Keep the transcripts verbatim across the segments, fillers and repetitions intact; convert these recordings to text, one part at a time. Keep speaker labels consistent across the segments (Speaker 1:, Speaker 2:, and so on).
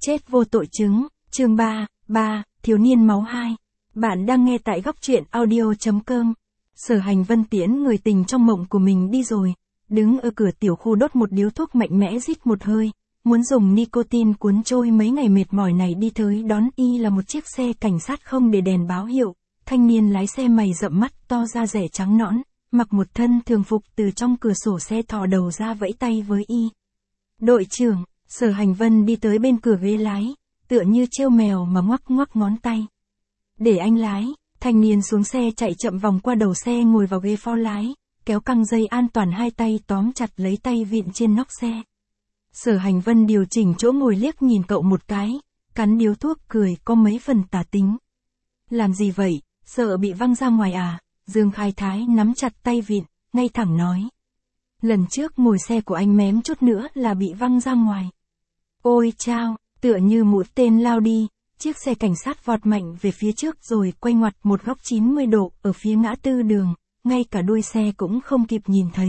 Speaker 1: Chết vô tội chứng, chương ba, ba, thiếu niên máu hai. Bạn đang nghe tại góc truyện audio chấm com. Sở Hành Vân tiễn người tình trong mộng của mình đi rồi, đứng ở cửa tiểu khu đốt một điếu thuốc mạnh mẽ rít một hơi, muốn dùng nicotine cuốn trôi mấy ngày mệt mỏi này đi tới đón y là một chiếc xe cảnh sát không để đèn báo hiệu, thanh niên lái xe mày rậm mắt to da rẻ trắng nõn, mặc một thân thường phục từ trong cửa sổ xe thò đầu ra vẫy tay với y. Đội trưởng. Sở Hành Vân đi tới bên cửa ghế lái, tựa như trêu mèo mà ngoắc ngoắc ngón tay. Để anh lái, thanh niên xuống xe chạy chậm vòng qua đầu xe ngồi vào ghế phó lái, kéo căng dây an toàn hai tay tóm chặt lấy tay vịn trên nóc xe. Sở Hành Vân điều chỉnh chỗ ngồi liếc nhìn cậu một cái, cắn điếu thuốc cười có mấy phần tà tính. Làm gì vậy, sợ bị văng ra ngoài à? Dương Khai Thái nắm chặt tay vịn, ngay thẳng nói. Lần trước ngồi xe của anh mém chút nữa là bị văng ra ngoài. Ôi chao, tựa như mũi tên lao đi, chiếc xe cảnh sát vọt mạnh về phía trước rồi quay ngoặt một góc chín mươi độ ở phía ngã tư đường, ngay cả đuôi xe cũng không kịp nhìn thấy.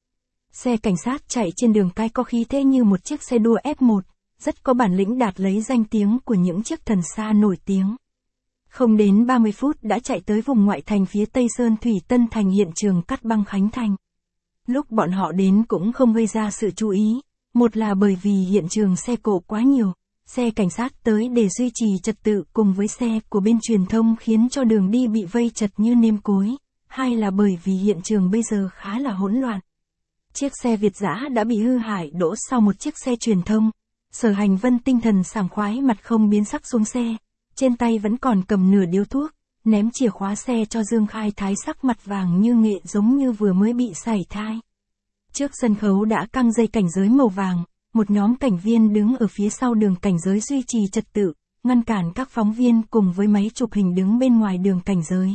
Speaker 1: Xe cảnh sát chạy trên đường cái có khí thế như một chiếc xe đua ép một, rất có bản lĩnh đạt lấy danh tiếng của những chiếc thần xa nổi tiếng. Không đến ba mươi phút đã chạy tới vùng ngoại thành phía Tây Sơn Thủy Tân Thành hiện trường cắt băng Khánh Thành. Lúc bọn họ đến cũng không gây ra sự chú ý. Một là bởi vì hiện trường xe cộ quá nhiều, xe cảnh sát tới để duy trì trật tự cùng với xe của bên truyền thông khiến cho đường đi bị vây chật như nêm cối. Hai là bởi vì hiện trường bây giờ khá là hỗn loạn. Chiếc xe Việt dã đã bị hư hại đỗ sau một chiếc xe truyền thông. Sở Hành Vân tinh thần sảng khoái mặt không biến sắc xuống xe, trên tay vẫn còn cầm nửa điếu thuốc, ném chìa khóa xe cho Dương Khai Thái sắc mặt vàng như nghệ giống như vừa mới bị sảy thai. Trước sân khấu đã căng dây cảnh giới màu vàng, một nhóm cảnh viên đứng ở phía sau đường cảnh giới duy trì trật tự, ngăn cản các phóng viên cùng với máy chụp hình đứng bên ngoài đường cảnh giới.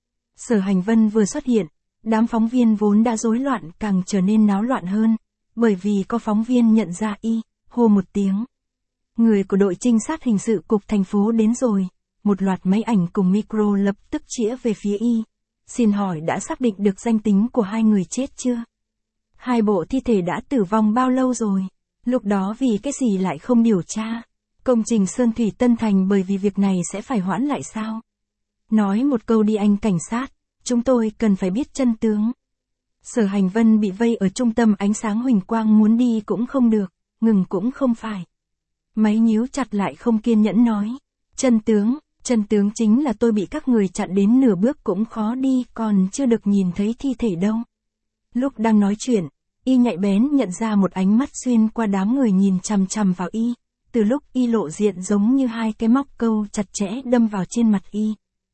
Speaker 1: Sở Hành Vân vừa xuất hiện, đám phóng viên vốn đã rối loạn càng trở nên náo loạn hơn, bởi vì có phóng viên nhận ra y, hô một tiếng. Người của đội trinh sát hình sự cục thành phố đến rồi, một loạt máy ảnh cùng micro lập tức chĩa về phía y. Xin hỏi đã xác định được danh tính của hai người chết chưa? Hai bộ thi thể đã tử vong bao lâu rồi? Lúc đó vì cái gì lại không điều tra? Công trình Sơn Thủy Tân Thành bởi vì việc này sẽ phải hoãn lại sao? Nói một câu đi anh cảnh sát, chúng tôi cần phải biết chân tướng. Sở Hành Vân bị vây ở trung tâm ánh sáng huỳnh quang muốn đi cũng không được, ngừng cũng không phải. Máy nhíu chặt lại không kiên nhẫn nói. Chân tướng, chân tướng chính là tôi bị các người chặn đến nửa bước cũng khó đi còn chưa được nhìn thấy thi thể đâu. Lúc đang nói chuyện, y nhạy bén nhận ra một ánh mắt xuyên qua đám người nhìn chằm chằm vào y, từ lúc y lộ diện giống như hai cái móc câu chặt chẽ đâm vào trên mặt y.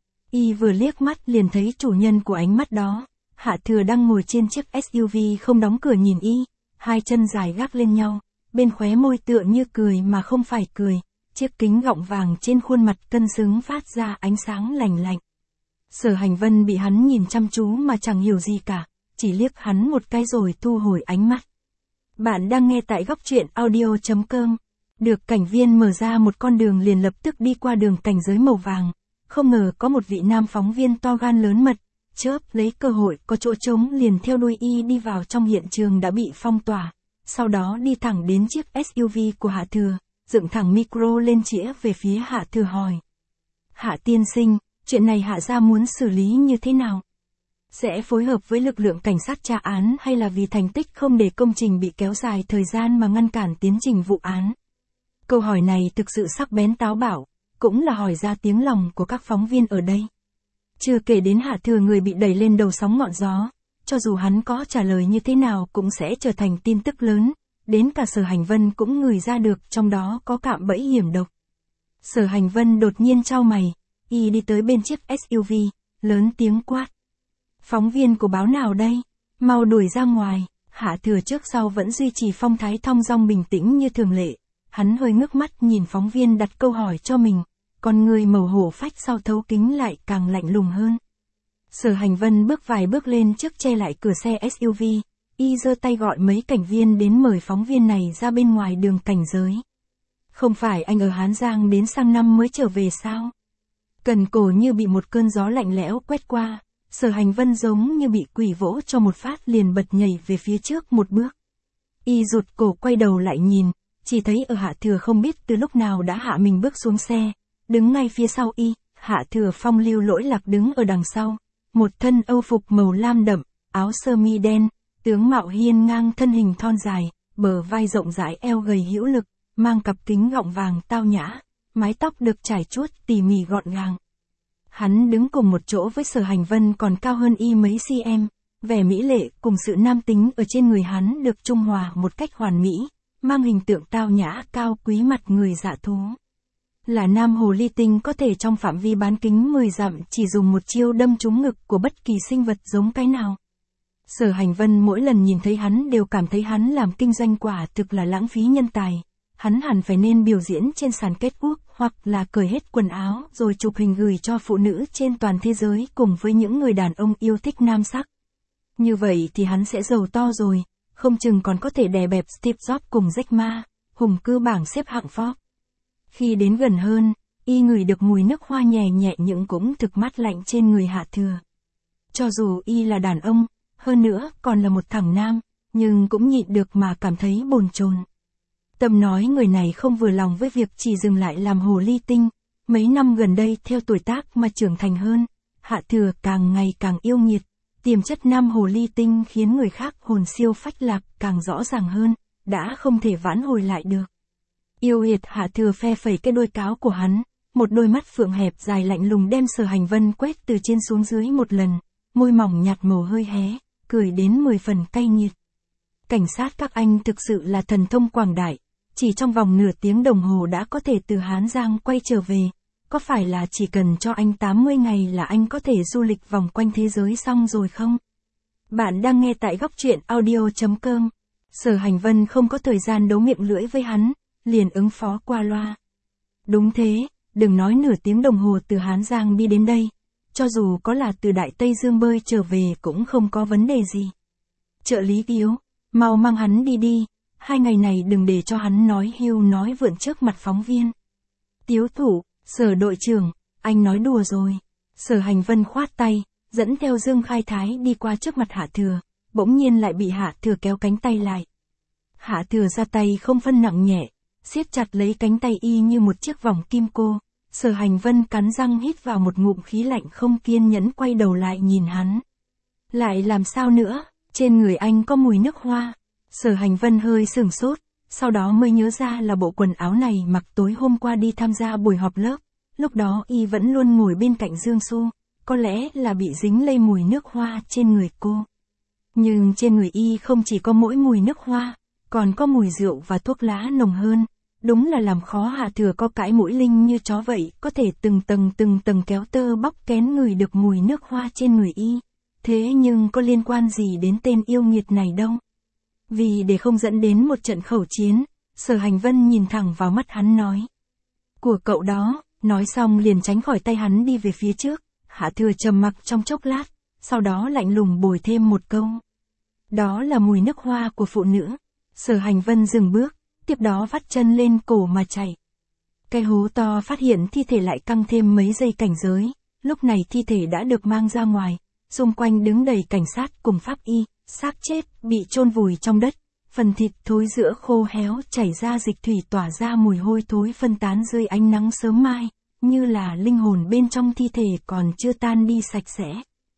Speaker 1: Y vừa liếc mắt liền thấy chủ nhân của ánh mắt đó, Hạ Thừa đang ngồi trên chiếc ét u vê không đóng cửa nhìn y, hai chân dài gác lên nhau, bên khóe môi tựa như cười mà không phải cười, chiếc kính gọng vàng trên khuôn mặt cân xứng phát ra ánh sáng lành lạnh. Sở Hành Vân bị hắn nhìn chăm chú mà chẳng hiểu gì cả. Chỉ liếc hắn một cái rồi thu hồi ánh mắt. Bạn đang nghe tại góc truyện audio chấm com. Được cảnh viên mở ra một con đường liền lập tức đi qua đường cảnh giới màu vàng. Không ngờ có một vị nam phóng viên to gan lớn mật, chớp lấy cơ hội có chỗ trống liền theo đuôi y đi vào trong hiện trường đã bị phong tỏa. Sau đó đi thẳng đến chiếc ét u vê của Hạ Thừa, dựng thẳng micro lên chĩa về phía Hạ Thừa hỏi. Hạ tiên sinh, chuyện này Hạ gia muốn xử lý như thế nào? Sẽ phối hợp với lực lượng cảnh sát tra án hay là vì thành tích không để công trình bị kéo dài thời gian mà ngăn cản tiến trình vụ án? Câu hỏi này thực sự sắc bén táo bạo, cũng là hỏi ra tiếng lòng của các phóng viên ở đây. Chưa kể đến Hạ Thừa người bị đẩy lên đầu sóng ngọn gió, cho dù hắn có trả lời như thế nào cũng sẽ trở thành tin tức lớn, đến cả Sở Hành Vân cũng ngửi ra được trong đó có cạm bẫy hiểm độc. Sở Hành Vân đột nhiên chau mày, y đi tới bên chiếc ét u vê, lớn tiếng quát. Phóng viên của báo nào đây? Mau đuổi ra ngoài. Hạ Thừa trước sau vẫn duy trì phong thái thong dong bình tĩnh như thường lệ. Hắn hơi ngước mắt nhìn phóng viên đặt câu hỏi cho mình. Còn người màu hổ phách sau thấu kính lại càng lạnh lùng hơn. Sở Hành Vân bước vài bước lên trước che lại cửa xe ét u vê. Y giơ tay gọi mấy cảnh viên đến mời phóng viên này ra bên ngoài đường cảnh giới. Không phải anh ở Hán Giang đến sang năm mới trở về sao? Cần cổ như bị một cơn gió lạnh lẽo quét qua. Sở Hành Vân giống như bị quỷ vỗ cho một phát liền bật nhảy về phía trước một bước. Y rụt cổ quay đầu lại nhìn, chỉ thấy ở Hạ Thừa không biết từ lúc nào đã hạ mình bước xuống xe, đứng ngay phía sau y, Hạ Thừa phong lưu lỗi lạc đứng ở đằng sau, một thân âu phục màu lam đậm, áo sơ mi đen, tướng mạo hiên ngang thân hình thon dài, bờ vai rộng rãi eo gầy hữu lực, mang cặp kính gọng vàng tao nhã, mái tóc được trải chuốt tỉ mỉ gọn gàng. Hắn đứng cùng một chỗ với Sở Hành Vân còn cao hơn y mấy cm, vẻ mỹ lệ cùng sự nam tính ở trên người hắn được trung hòa một cách hoàn mỹ, mang hình tượng tao nhã cao quý mặt người dạ thú. Là nam hồ ly tinh có thể trong phạm vi bán kính mười dặm chỉ dùng một chiêu đâm trúng ngực của bất kỳ sinh vật giống cái nào. Sở Hành Vân mỗi lần nhìn thấy hắn đều cảm thấy hắn làm kinh doanh quả thực là lãng phí nhân tài. Hắn hẳn phải nên biểu diễn trên sàn kết quốc hoặc là cởi hết quần áo rồi chụp hình gửi cho phụ nữ trên toàn thế giới cùng với những người đàn ông yêu thích nam sắc. Như vậy thì hắn sẽ giàu to rồi, không chừng còn có thể đè bẹp Steve Jobs cùng Jack Ma, hùng cư bảng xếp hạng Forbes. Khi đến gần hơn, y ngửi được mùi nước hoa nhẹ nhẹ nhưng cũng thực mát lạnh trên người Hạ Thừa. Cho dù y là đàn ông, hơn nữa còn là một thằng nam, nhưng cũng nhịn được mà cảm thấy bồn chồn. Tâm nói người này không vừa lòng với việc chỉ dừng lại làm hồ ly tinh, mấy năm gần đây theo tuổi tác mà trưởng thành hơn, Hạ Thừa càng ngày càng yêu nghiệt, tiềm chất nam hồ ly tinh khiến người khác hồn siêu phách lạc càng rõ ràng hơn, đã không thể vãn hồi lại được. Yêu nghiệt Hạ Thừa phe phẩy cái đuôi cáo của hắn, một đôi mắt phượng hẹp dài lạnh lùng đem Sở Hành Vân quét từ trên xuống dưới một lần, môi mỏng nhạt màu hơi hé, cười đến mười phần cay nghiệt. Cảnh sát các anh thực sự là thần thông quảng đại, chỉ trong vòng nửa tiếng đồng hồ đã có thể từ Hán Giang quay trở về, có phải là chỉ cần cho anh tám mươi ngày là anh có thể du lịch vòng quanh thế giới xong rồi không? Bạn đang nghe tại góc truyện audio chấm com. Sở Hành Vân không có thời gian đấu miệng lưỡi với hắn, liền ứng phó qua loa. Đúng thế, đừng nói nửa tiếng đồng hồ từ Hán Giang đi đến đây, cho dù có là từ Đại Tây Dương bơi trở về cũng không có vấn đề gì. Trợ lý Tiếu, mau mang hắn đi đi, hai ngày này đừng để cho hắn nói hưu nói vượn trước mặt phóng viên. Tiếu thủ, Sở đội trưởng, anh nói đùa rồi. Sở Hành Vân khoát tay, dẫn theo Dương Khai Thái đi qua trước mặt Hạ Thừa, bỗng nhiên lại bị Hạ Thừa kéo cánh tay lại. Hạ Thừa ra tay không phân nặng nhẹ, siết chặt lấy cánh tay y như một chiếc vòng kim cô. Sở Hành Vân cắn răng hít vào một ngụm khí lạnh không kiên nhẫn quay đầu lại nhìn hắn. Lại làm sao nữa, trên người anh có mùi nước hoa. Sở Hành Vân hơi sửng sốt, sau đó mới nhớ ra là bộ quần áo này mặc tối hôm qua đi tham gia buổi họp lớp. Lúc đó y vẫn luôn ngồi bên cạnh Dương Xu, có lẽ là bị dính lây mùi nước hoa trên người cô. Nhưng trên người y không chỉ có mỗi mùi nước hoa, còn có mùi rượu và thuốc lá nồng hơn. Đúng là làm khó Hạ Thừa có cái mũi linh như chó vậy, có thể từng tầng từng tầng kéo tơ bóc kén ngửi được mùi nước hoa trên người y. Thế nhưng có liên quan gì đến tên yêu nghiệt này đâu. Vì để không dẫn đến một trận khẩu chiến, Sở Hành Vân nhìn thẳng vào mắt hắn nói. Của cậu đó, nói xong liền tránh khỏi tay hắn đi về phía trước. Hạ Thừa trầm mặc trong chốc lát, sau đó lạnh lùng bồi thêm một câu. Đó là mùi nước hoa của phụ nữ. Sở Hành Vân dừng bước, tiếp đó vắt chân lên cổ mà chạy. Cái hố to phát hiện thi thể lại căng thêm mấy giây cảnh giới, lúc này thi thể đã được mang ra ngoài, xung quanh đứng đầy cảnh sát cùng pháp y, xác chết bị chôn vùi trong đất, phần thịt thối rữa khô héo chảy ra dịch thủy tỏa ra mùi hôi thối phân tán dưới ánh nắng sớm mai, như là linh hồn bên trong thi thể còn chưa tan đi sạch sẽ.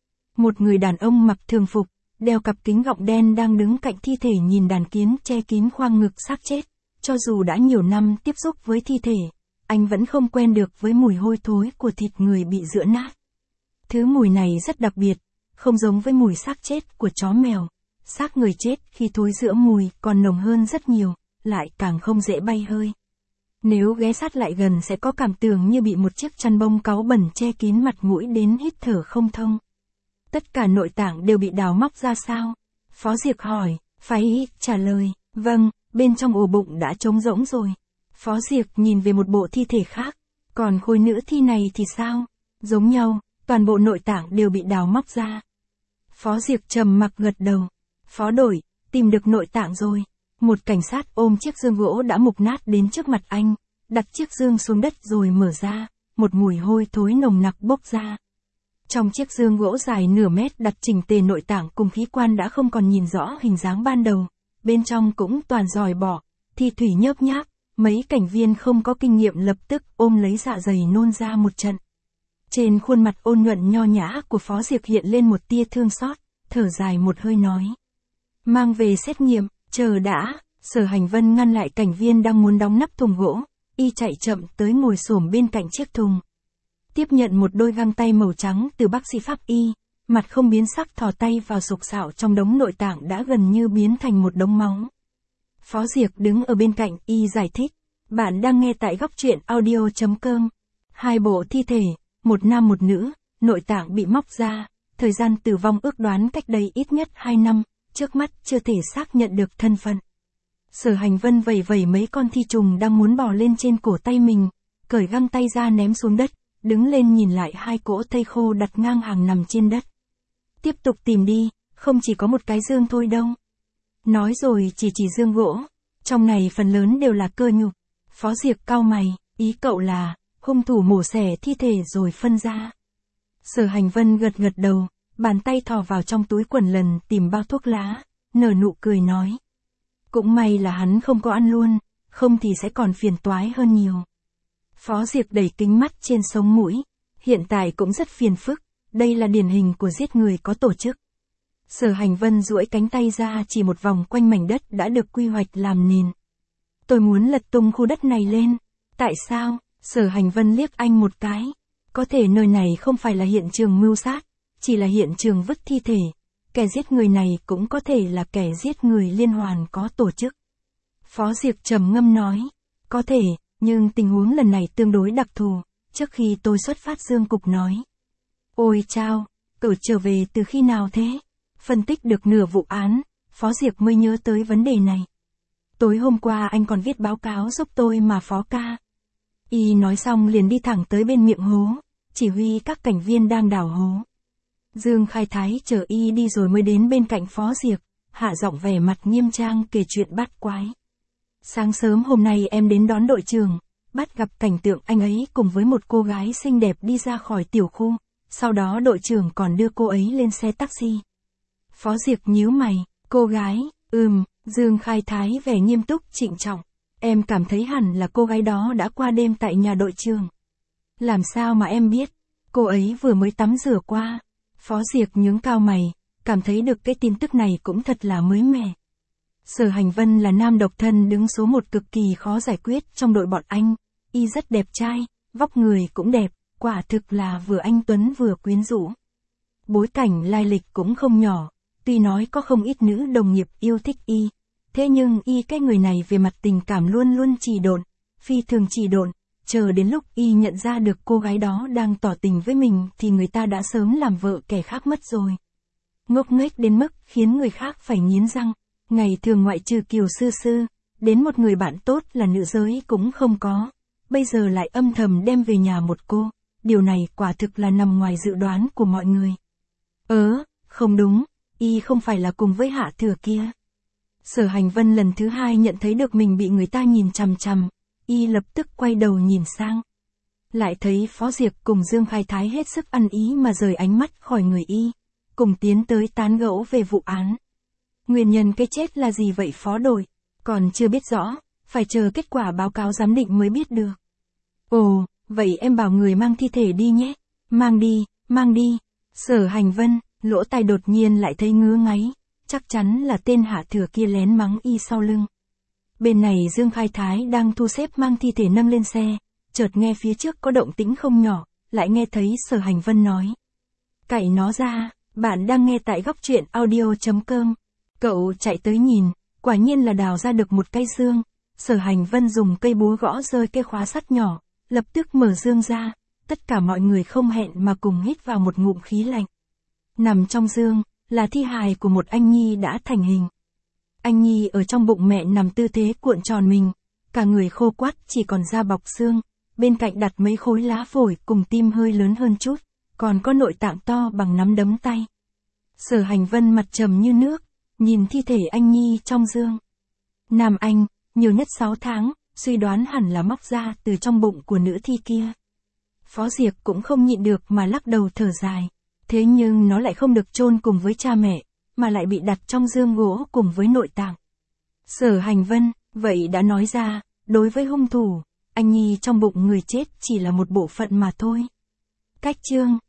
Speaker 1: Một người đàn ông mặc thường phục, đeo cặp kính gọng đen đang đứng cạnh thi thể nhìn đàn kiến che kín khoang ngực xác chết. Cho dù đã nhiều năm tiếp xúc với thi thể, anh vẫn không quen được với mùi hôi thối của thịt người bị rữa nát. Thứ mùi này rất đặc biệt, không giống với mùi xác chết của chó mèo. Xác người chết khi thối rữa mùi còn nồng hơn rất nhiều, lại càng không dễ bay hơi. Nếu ghé sát lại gần sẽ có cảm tưởng như bị một chiếc chăn bông cáu bẩn che kín mặt mũi đến hít thở không thông. Tất cả nội tạng đều bị đào móc ra sao? Phó Diệc hỏi, phải trả lời, vâng. Bên trong ổ bụng đã trống rỗng rồi. Phó Diệc nhìn về một bộ thi thể khác. Còn khối nữ thi này thì sao? Giống nhau, toàn bộ nội tạng đều bị đào móc ra. Phó Diệc trầm mặc gật đầu. Phó đội, tìm được nội tạng rồi. Một cảnh sát ôm chiếc dương gỗ đã mục nát đến trước mặt anh, đặt chiếc dương xuống đất rồi mở ra, một mùi hôi thối nồng nặc bốc ra. Trong chiếc dương gỗ dài nửa mét đặt chỉnh tề nội tạng cùng khí quan đã không còn nhìn rõ hình dáng ban đầu. Bên trong cũng toàn giòi bọ, Thi thủy nhớp nháp, mấy cảnh viên không có kinh nghiệm lập tức ôm lấy dạ dày nôn ra một trận. Trên khuôn mặt ôn nhuận nho nhã của Phó Diệp hiện lên một tia thương xót, thở dài một hơi nói. Mang về xét nghiệm, chờ đã, Sở Hành Vân ngăn lại cảnh viên đang muốn đóng nắp thùng gỗ, y chạy chậm tới ngồi xổm bên cạnh chiếc thùng. Tiếp nhận một đôi găng tay màu trắng từ bác sĩ pháp y, mặt không biến sắc thò tay vào sục sạo trong đống nội tạng đã gần như biến thành một đống máu. Phó Diệp đứng ở bên cạnh y giải thích, bạn đang nghe tại góc truyện audio chấm com. Hai bộ thi thể, một nam một nữ, nội tạng bị móc ra, thời gian tử vong ước đoán cách đây ít nhất hai năm, trước mắt chưa thể xác nhận được thân phận. Sở Hành Vân vẩy vẩy mấy con thi trùng đang muốn bò lên trên cổ tay mình, cởi găng tay ra ném xuống đất, đứng lên nhìn lại hai cỗ thây khô đặt ngang hàng nằm trên đất. Tiếp tục tìm đi, không chỉ có một cái dương thôi đâu. Nói rồi chỉ chỉ dương gỗ, trong này phần lớn đều là cơ nhục. Phó Diệp cau mày, ý cậu là, hung thủ mổ xẻ thi thể rồi phân ra. Sở Hành Vân gật gật đầu, bàn tay thò vào trong túi quần lần tìm bao thuốc lá, nở nụ cười nói. Cũng may là hắn không có ăn luôn, không thì sẽ còn phiền toái hơn nhiều. Phó Diệp đẩy kính mắt trên sống mũi, hiện tại cũng rất phiền phức, đây là điển hình của giết người có tổ chức. Sở Hành Vân duỗi cánh tay ra chỉ một vòng quanh mảnh đất đã được quy hoạch làm nền. Tôi muốn lật tung khu đất này lên. Tại sao? Sở Hành Vân liếc anh một cái. Có thể nơi này không phải là hiện trường mưu sát, chỉ là hiện trường vứt thi thể. Kẻ giết người này cũng có thể là kẻ giết người liên hoàn có tổ chức. Phó Diệp trầm ngâm nói. Có thể, nhưng tình huống lần này tương đối đặc thù. Trước khi tôi xuất phát Dương Cục nói. Ôi chao, cậu trở về từ khi nào thế? Phân tích được nửa vụ án, Phó Diệp mới nhớ tới vấn đề này. Tối hôm qua anh còn viết báo cáo giúp tôi mà Phó ca. Y nói xong liền đi thẳng tới bên miệng hố, chỉ huy các cảnh viên đang đào hố. Dương Khai Thái chờ Y đi rồi mới đến bên cạnh Phó Diệp, hạ giọng vẻ mặt nghiêm trang kể chuyện bát quái. Sáng sớm hôm nay em đến đón đội trưởng, bắt gặp cảnh tượng anh ấy cùng với một cô gái xinh đẹp đi ra khỏi tiểu khu, sau đó đội trưởng còn đưa cô ấy lên xe taxi. Phó Diệp nhíu mày, cô gái, ừm, Dương Khai Thái vẻ nghiêm túc trịnh trọng. Em cảm thấy hẳn là cô gái đó đã qua đêm tại nhà đội trưởng. Làm sao mà em biết? Cô ấy vừa mới tắm rửa qua. Phó Diệp nhướng cao mày, cảm thấy được cái tin tức này cũng thật là mới mẻ. Sở Hành Vân là nam độc thân đứng số một cực kỳ khó giải quyết trong đội bọn anh. Y rất đẹp trai, vóc người cũng đẹp, quả thực là vừa anh tuấn vừa quyến rũ. Bối cảnh lai lịch cũng không nhỏ, tuy nói có không ít nữ đồng nghiệp yêu thích Y. Thế nhưng Y cái người này về mặt tình cảm luôn luôn trì độn, phi thường trì độn, chờ đến lúc Y nhận ra được cô gái đó đang tỏ tình với mình thì người ta đã sớm làm vợ kẻ khác mất rồi. Ngốc nghếch đến mức khiến người khác phải nghiến răng, ngày thường ngoại trừ Kiều Sư Sư, đến một người bạn tốt là nữ giới cũng không có, bây giờ lại âm thầm đem về nhà một cô, điều này quả thực là nằm ngoài dự đoán của mọi người. Ớ, không đúng, Y không phải là cùng với Hạ Thừa kia. Sở Hành Vân lần thứ hai nhận thấy được mình bị người ta nhìn chằm chằm, Y lập tức quay đầu nhìn sang. Lại thấy Phó Diệp cùng Dương Khai Thái hết sức ăn ý mà rời ánh mắt khỏi người Y, cùng tiến tới tán gẫu về vụ án. Nguyên nhân cái chết là gì vậy Phó đội? Còn chưa biết rõ, phải chờ kết quả báo cáo giám định mới biết được. Ồ, vậy em bảo người mang thi thể đi nhé. Mang đi, mang đi. Sở Hành Vân, lỗ tai đột nhiên lại thấy ngứa ngáy. Chắc chắn là tên Hạ Thừa kia lén mắng Y sau lưng. Bên này Dương Khai Thái đang thu xếp mang thi thể nâng lên xe, chợt nghe phía trước có động tĩnh không nhỏ, lại nghe thấy Sở Hành Vân nói. Cậy nó ra, bạn đang nghe tại góc truyện audio chấm com. Cậu chạy tới nhìn, quả nhiên là đào ra được một cây dương. Sở Hành Vân dùng cây búa gõ rơi cây khóa sắt nhỏ, lập tức mở dương ra, tất cả mọi người không hẹn mà cùng hít vào một ngụm khí lạnh. Nằm trong dương, là thi hài của một anh nhi đã thành hình. Anh nhi ở trong bụng mẹ nằm tư thế cuộn tròn mình, cả người khô quắt chỉ còn da bọc xương, bên cạnh đặt mấy khối lá phổi cùng tim hơi lớn hơn chút, còn có nội tạng to bằng nắm đấm tay. Sở Hành Vân mặt trầm như nước, nhìn thi thể anh nhi trong dương. Nam anh, nhiều nhất sáu tháng, suy đoán hẳn là móc ra từ trong bụng của nữ thi kia. Phó Diệp cũng không nhịn được mà lắc đầu thở dài. Thế nhưng nó lại không được chôn cùng với cha mẹ, mà lại bị đặt trong dương gỗ cùng với nội tạng. Sở Hành Vân, Vậy đã nói ra, đối với hung thủ, anh Nhi trong bụng người chết chỉ là một bộ phận mà thôi. Cách chương